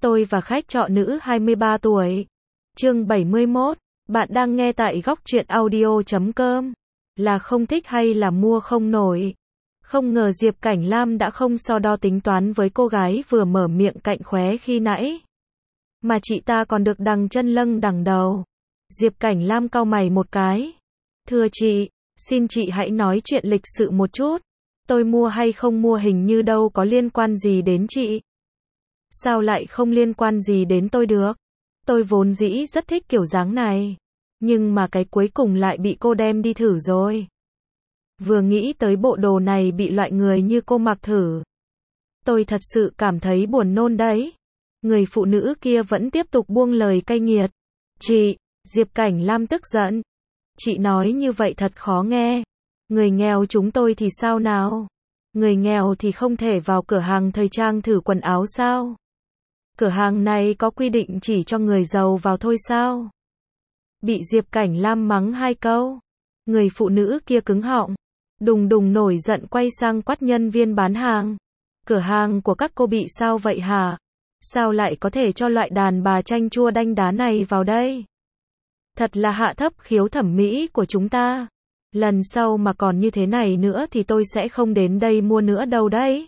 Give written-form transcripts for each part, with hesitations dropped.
Tôi và khách trọ nữ 23 tuổi. Chương 71. Bạn đang nghe tại góc truyện audio.com. Là không thích hay là mua không nổi? Không ngờ Diệp Cảnh Lam đã không so đo tính toán với cô gái vừa mở miệng cạnh khóe khi nãy. Mà chị ta còn được đằng chân lâng đằng đầu. Diệp Cảnh Lam cau mày một cái. Thưa chị, xin chị hãy nói chuyện lịch sự một chút. Tôi mua hay không mua hình như đâu có liên quan gì đến chị. Sao lại không liên quan gì đến tôi được? Tôi vốn dĩ rất thích kiểu dáng này. Nhưng mà cái cuối cùng lại bị cô đem đi thử rồi. Vừa nghĩ tới bộ đồ này bị loại người như cô mặc thử. Tôi thật sự cảm thấy buồn nôn đấy. Người phụ nữ kia vẫn tiếp tục buông lời cay nghiệt. Chị, Diệp Cảnh Lam tức giận. Chị nói như vậy thật khó nghe. Người nghèo chúng tôi thì sao nào? Người nghèo thì không thể vào cửa hàng thời trang thử quần áo sao? Cửa hàng này có quy định chỉ cho người giàu vào thôi sao? Bị Diệp Cảnh Lam mắng hai câu. Người phụ nữ kia cứng họng. Đùng đùng nổi giận quay sang quát nhân viên bán hàng. Cửa hàng của các cô bị sao vậy hả? Sao lại có thể cho loại đàn bà chanh chua đanh đá này vào đây? Thật là hạ thấp khiếu thẩm mỹ của chúng ta. Lần sau mà còn như thế này nữa thì tôi sẽ không đến đây mua nữa đâu đấy.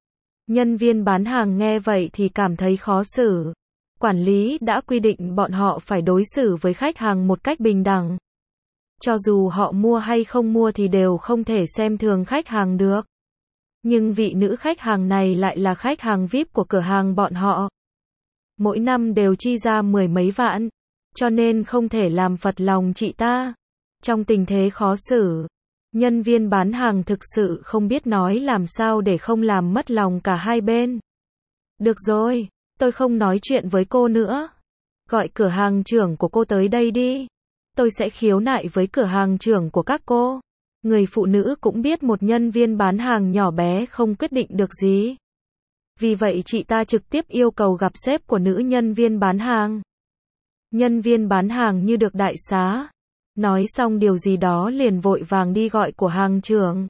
Nhân viên bán hàng nghe vậy thì cảm thấy khó xử. Quản lý đã quy định bọn họ phải đối xử với khách hàng một cách bình đẳng. Cho dù họ mua hay không mua thì đều không thể xem thường khách hàng được. Nhưng vị nữ khách hàng này lại là khách hàng VIP của cửa hàng bọn họ. Mỗi năm đều chi ra 10 mấy vạn. Cho nên không thể làm phật lòng chị ta. Trong tình thế khó xử, nhân viên bán hàng thực sự không biết nói làm sao để không làm mất lòng cả hai bên. Được rồi, tôi không nói chuyện với cô nữa. Gọi cửa hàng trưởng của cô tới đây đi. Tôi sẽ khiếu nại với cửa hàng trưởng của các cô. Người phụ nữ cũng biết một nhân viên bán hàng nhỏ bé không quyết định được gì. Vì vậy chị ta trực tiếp yêu cầu gặp sếp của nữ nhân viên bán hàng. Nhân viên bán hàng như được đại xá. Nói xong điều gì đó liền vội vàng đi gọi của hàng trưởng.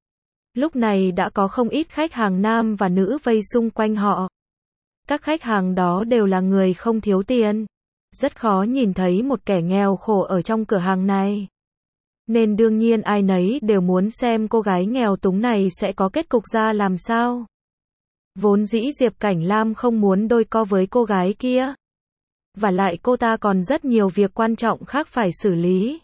Lúc này đã có không ít khách hàng nam và nữ vây xung quanh họ. Các khách hàng đó đều là người không thiếu tiền. Rất khó nhìn thấy một kẻ nghèo khổ ở trong cửa hàng này. Nên đương nhiên ai nấy đều muốn xem cô gái nghèo túng này sẽ có kết cục ra làm sao. Vốn dĩ Diệp Cảnh Lam không muốn đôi co với cô gái kia. Và lại cô ta còn rất nhiều việc quan trọng khác phải xử lý.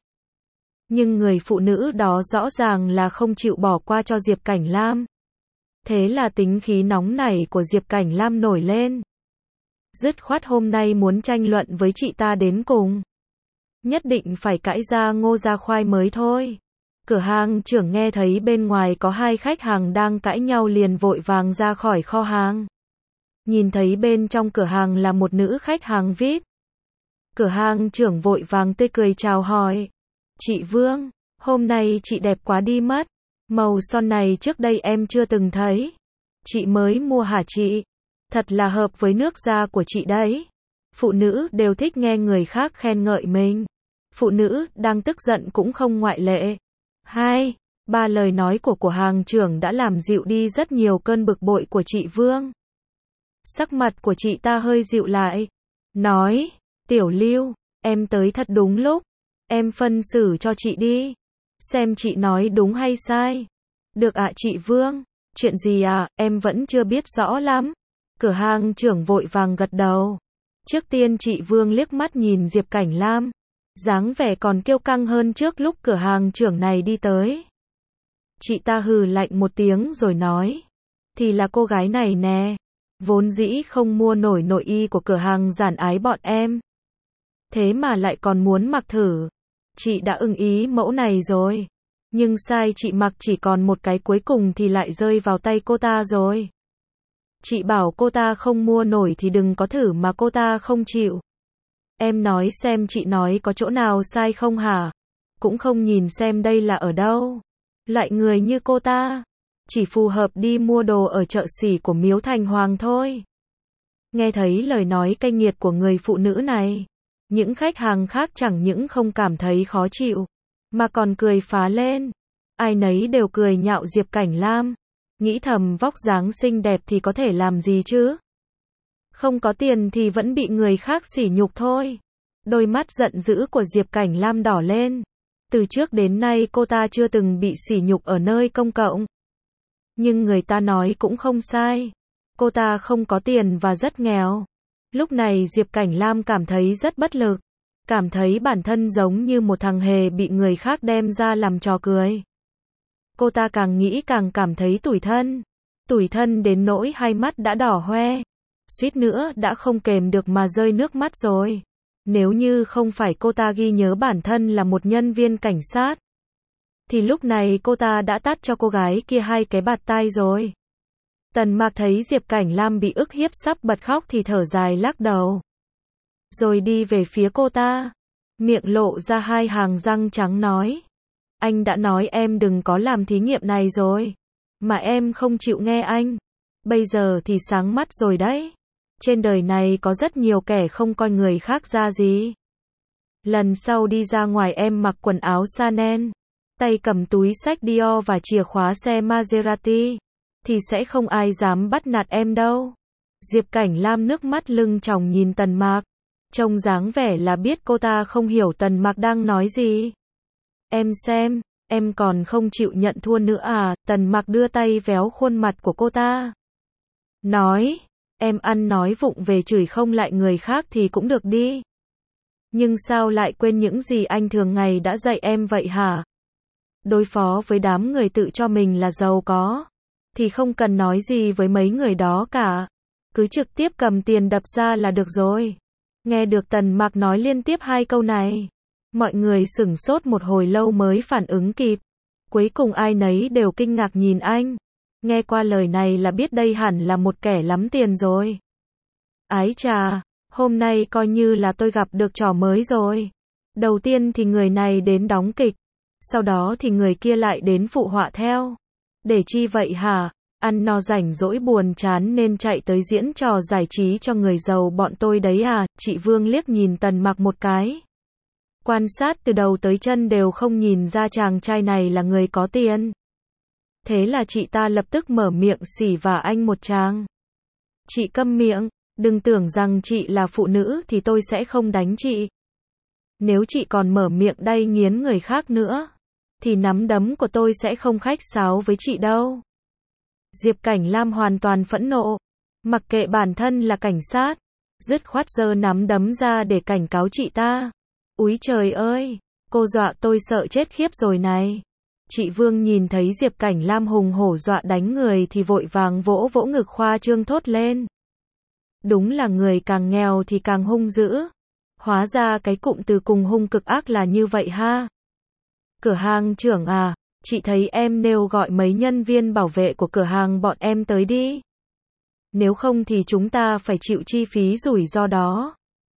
Nhưng người phụ nữ đó rõ ràng là không chịu bỏ qua cho Diệp Cảnh Lam. Thế là tính khí nóng nảy của Diệp Cảnh Lam nổi lên. Dứt khoát hôm nay muốn tranh luận với chị ta đến cùng. Nhất định phải cãi ra ngô ra khoai mới thôi. Cửa hàng trưởng nghe thấy bên ngoài có hai khách hàng đang cãi nhau liền vội vàng ra khỏi kho hàng. Nhìn thấy bên trong cửa hàng là một nữ khách hàng VIP. Cửa hàng trưởng vội vàng tươi cười chào hỏi. Chị Vương, hôm nay chị đẹp quá đi mất. Màu son này trước đây em chưa từng thấy. Chị mới mua hả chị? Thật là hợp với nước da của chị đấy. Phụ nữ đều thích nghe người khác khen ngợi mình. Phụ nữ đang tức giận cũng không ngoại lệ. 2, 3 lời nói của hàng trưởng đã làm dịu đi rất nhiều cơn bực bội của chị Vương. Sắc mặt của chị ta hơi dịu lại. Nói, Tiểu Lưu, em tới thật đúng lúc. Em phân xử cho chị đi. Xem chị nói đúng hay sai. Được ạ chị Vương. Chuyện gì à, em vẫn chưa biết rõ lắm. Cửa hàng trưởng vội vàng gật đầu. Trước tiên chị Vương liếc mắt nhìn Diệp Cảnh Lam. Dáng vẻ còn kiêu căng hơn trước lúc cửa hàng trưởng này đi tới. Chị ta hừ lạnh một tiếng rồi nói. Thì là cô gái này nè. Vốn dĩ không mua nổi nội y của cửa hàng giản ái bọn em. Thế mà lại còn muốn mặc thử. Chị đã ưng ý mẫu này rồi. Nhưng sai chị mặc chỉ còn một cái cuối cùng thì lại rơi vào tay cô ta rồi. Chị bảo cô ta không mua nổi thì đừng có thử mà cô ta không chịu. Em nói xem chị nói có chỗ nào sai không hả? Cũng không nhìn xem đây là ở đâu. Loại người như cô ta chỉ phù hợp đi mua đồ ở chợ xỉ của Miếu Thành Hoàng thôi. Nghe thấy lời nói cay nghiệt của người phụ nữ này, những khách hàng khác chẳng những không cảm thấy khó chịu, mà còn cười phá lên. Ai nấy đều cười nhạo Diệp Cảnh Lam. Nghĩ thầm vóc dáng xinh đẹp thì có thể làm gì chứ? Không có tiền thì vẫn bị người khác sỉ nhục thôi. Đôi mắt giận dữ của Diệp Cảnh Lam đỏ lên. Từ trước đến nay cô ta chưa từng bị sỉ nhục ở nơi công cộng. Nhưng người ta nói cũng không sai. Cô ta không có tiền và rất nghèo. Lúc này Diệp Cảnh Lam cảm thấy rất bất lực. Cảm thấy bản thân giống như một thằng hề bị người khác đem ra làm trò cười. Cô ta càng nghĩ càng cảm thấy tủi thân. Tủi thân đến nỗi hai mắt đã đỏ hoe. Suýt nữa đã không kềm được mà rơi nước mắt rồi. Nếu như không phải cô ta ghi nhớ bản thân là một nhân viên cảnh sát, thì lúc này cô ta đã tát cho cô gái kia 2 cái bạt tai rồi. Tần Mạc thấy Diệp Cảnh Lam bị ức hiếp sắp bật khóc thì thở dài lắc đầu. Rồi đi về phía cô ta. Miệng lộ ra 2 hàng răng trắng nói. Anh đã nói em đừng có làm thí nghiệm này rồi. Mà em không chịu nghe anh. Bây giờ thì sáng mắt rồi đấy. Trên đời này có rất nhiều kẻ không coi người khác ra gì. Lần sau đi ra ngoài em mặc quần áo Chanel, tay cầm túi xách Dior và chìa khóa xe Maserati, thì sẽ không ai dám bắt nạt em đâu. Diệp Cảnh Lam nước mắt lưng tròng nhìn Tần Mạc. Trông dáng vẻ là biết cô ta không hiểu Tần Mạc đang nói gì. Em xem, em còn không chịu nhận thua nữa à? Tần Mạc đưa tay véo khuôn mặt của cô ta. Nói, em ăn nói vụng về chửi không lại người khác thì cũng được đi. Nhưng sao lại quên những gì anh thường ngày đã dạy em vậy hả? Đối phó với đám người tự cho mình là giàu có, thì không cần nói gì với mấy người đó cả. Cứ trực tiếp cầm tiền đập ra là được rồi. Nghe được Tần Mạc nói liên tiếp 2 câu này, mọi người sửng sốt một hồi lâu mới phản ứng kịp. Cuối cùng ai nấy đều kinh ngạc nhìn anh. Nghe qua lời này là biết đây hẳn là một kẻ lắm tiền rồi. Ái chà, hôm nay coi như là tôi gặp được trò mới rồi. Đầu tiên thì người này đến đóng kịch, sau đó thì người kia lại đến phụ họa theo. Để chi vậy hả? Ăn no rảnh rỗi buồn chán nên chạy tới diễn trò giải trí cho người giàu bọn tôi đấy à? Chị Vương liếc nhìn Tần Mạc một cái. Quan sát từ đầu tới chân đều không nhìn ra chàng trai này là người có tiền. Thế là chị ta lập tức mở miệng xỉ vả anh một tràng. Chị câm miệng, đừng tưởng rằng chị là phụ nữ thì tôi sẽ không đánh chị. Nếu chị còn mở miệng đay nghiến người khác nữa, thì nắm đấm của tôi sẽ không khách sáo với chị đâu. Diệp Cảnh Lam hoàn toàn phẫn nộ, mặc kệ bản thân là cảnh sát, dứt khoát giơ nắm đấm ra để cảnh cáo chị ta. Úi trời ơi, cô dọa tôi sợ chết khiếp rồi này. Chị Vương nhìn thấy Diệp Cảnh Lam hùng hổ dọa đánh người thì vội vàng vỗ vỗ ngực khoa trương thốt lên. Đúng là người càng nghèo thì càng hung dữ. Hóa ra cái cụm từ cùng hung cực ác là như vậy ha. Cửa hàng trưởng à, chị thấy em nêu gọi mấy nhân viên bảo vệ của cửa hàng bọn em tới đi. Nếu không thì chúng ta phải chịu chi phí rủi ro đó.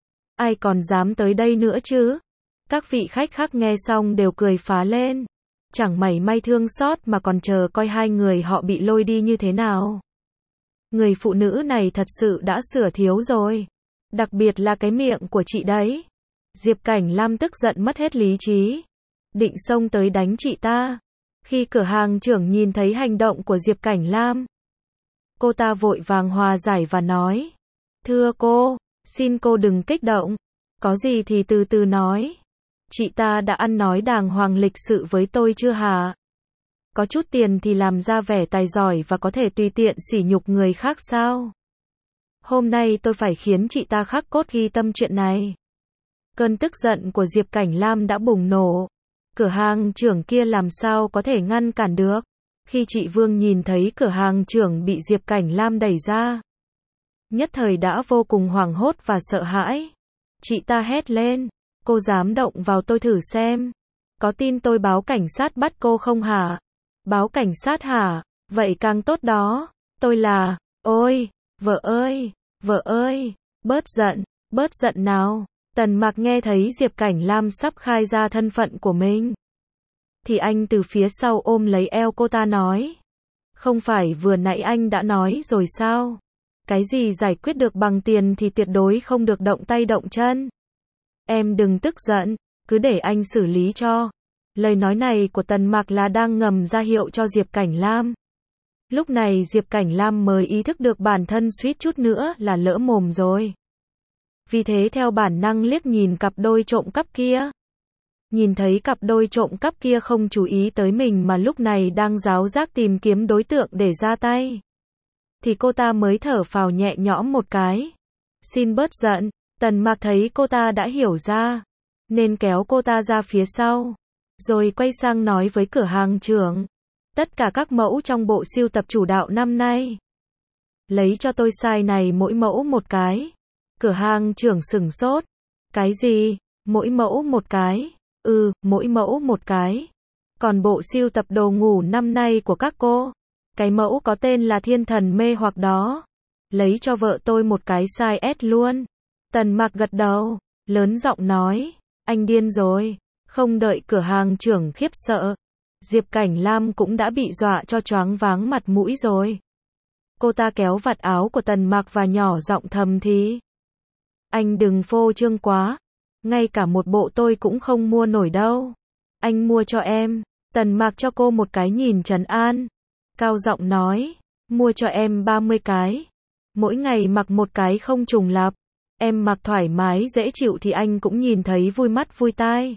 Ai còn dám tới đây nữa chứ? Các vị khách khác nghe xong đều cười phá lên. Chẳng mảy may thương xót mà còn chờ coi 2 người họ bị lôi đi như thế nào. Người phụ nữ này thật sự đã sửa thiếu rồi. Đặc biệt là cái miệng của chị đấy. Diệp Cảnh Lam tức giận mất hết lý trí. Định xông tới đánh chị ta. Khi cửa hàng trưởng nhìn thấy hành động của Diệp Cảnh Lam, cô ta vội vàng hòa giải và nói. Thưa cô, xin cô đừng kích động. Có gì thì từ từ nói. Chị ta đã ăn nói đàng hoàng lịch sự với tôi chưa hả? Có chút tiền thì làm ra vẻ tài giỏi và có thể tùy tiện sỉ nhục người khác sao? Hôm nay tôi phải khiến chị ta khắc cốt ghi tâm chuyện này. Cơn tức giận của Diệp Cảnh Lam đã bùng nổ. Cửa hàng trưởng kia làm sao có thể ngăn cản được? Khi chị Vương nhìn thấy cửa hàng trưởng bị Diệp Cảnh Lam đẩy ra, nhất thời đã vô cùng hoảng hốt và sợ hãi. Chị ta hét lên. Cô dám động vào tôi thử xem. Có tin tôi báo cảnh sát bắt cô không hả? Báo cảnh sát hả? Vậy càng tốt đó. Tôi là... Ôi, vợ ơi, bớt giận nào. Tần Mạc nghe thấy Diệp Cảnh Lam sắp khai ra thân phận của mình, thì anh từ phía sau ôm lấy eo cô ta nói. Không phải vừa nãy anh đã nói rồi sao? Cái gì giải quyết được bằng tiền thì tuyệt đối không được động tay động chân. Em đừng tức giận, cứ để anh xử lý cho. Lời nói này của Tần Mạc là đang ngầm ra hiệu cho Diệp Cảnh Lam. Lúc này Diệp Cảnh Lam mới ý thức được bản thân suýt chút nữa là lỡ mồm rồi. Vì thế theo bản năng liếc nhìn cặp đôi trộm cắp kia. Nhìn thấy cặp đôi trộm cắp kia không chú ý tới mình mà lúc này đang ráo rác tìm kiếm đối tượng để ra tay. Thì cô ta mới thở phào nhẹ nhõm một cái. Xin bớt giận, Tần Mạc thấy cô ta đã hiểu ra. Nên kéo cô ta ra phía sau. Rồi quay sang nói với cửa hàng trưởng. Tất cả các mẫu trong bộ sưu tập chủ đạo năm nay. Lấy cho tôi size này mỗi mẫu một cái. Cửa hàng trưởng sửng sốt. Cái gì? Mỗi mẫu một cái? Mỗi mẫu một cái. Còn bộ sưu tập đồ ngủ năm nay của các cô? Cái mẫu có tên là Thiên Thần Mê Hoặc đó. Lấy cho vợ tôi một cái size S luôn. Tần Mạc gật đầu, lớn giọng nói. Anh điên rồi. Không đợi cửa hàng trưởng khiếp sợ. Diệp Cảnh Lam cũng đã bị dọa cho choáng váng mặt mũi rồi. Cô ta kéo vạt áo của Tần Mạc và nhỏ giọng thầm thì. Anh đừng phô trương quá. Ngay cả một bộ tôi cũng không mua nổi đâu. Anh mua cho em. Tần Mạc cho cô một cái nhìn trấn an. Cao giọng nói. Mua cho em 30 cái. Mỗi ngày mặc một cái không trùng lặp. Em mặc thoải mái dễ chịu thì anh cũng nhìn thấy vui mắt vui tai.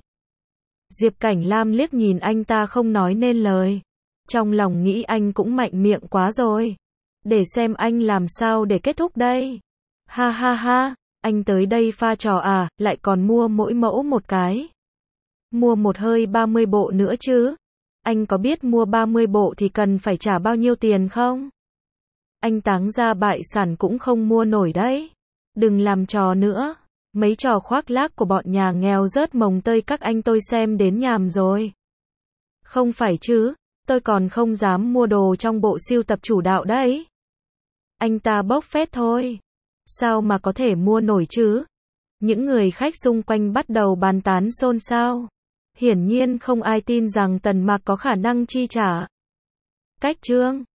Diệp Cảnh Lam liếc nhìn anh ta không nói nên lời. Trong lòng nghĩ anh cũng mạnh miệng quá rồi. Để xem anh làm sao để kết thúc đây. Ha ha ha, anh tới đây pha trò à, lại còn mua mỗi mẫu một cái. Mua một hơi 30 bộ nữa chứ. Anh có biết mua 30 bộ thì cần phải trả bao nhiêu tiền không? Anh táng ra bại sản cũng không mua nổi đấy. Đừng làm trò nữa. Mấy trò khoác lác của bọn nhà nghèo rớt mồng tơi các anh tôi xem đến nhàm rồi. Không phải chứ, tôi còn không dám mua đồ trong bộ sưu tập chủ đạo đấy. Anh ta bốc phét thôi. Sao mà có thể mua nổi chứ? Những người khách xung quanh bắt đầu bàn tán xôn xao. Hiển nhiên không ai tin rằng Tần Mạc có khả năng chi trả. Cách chương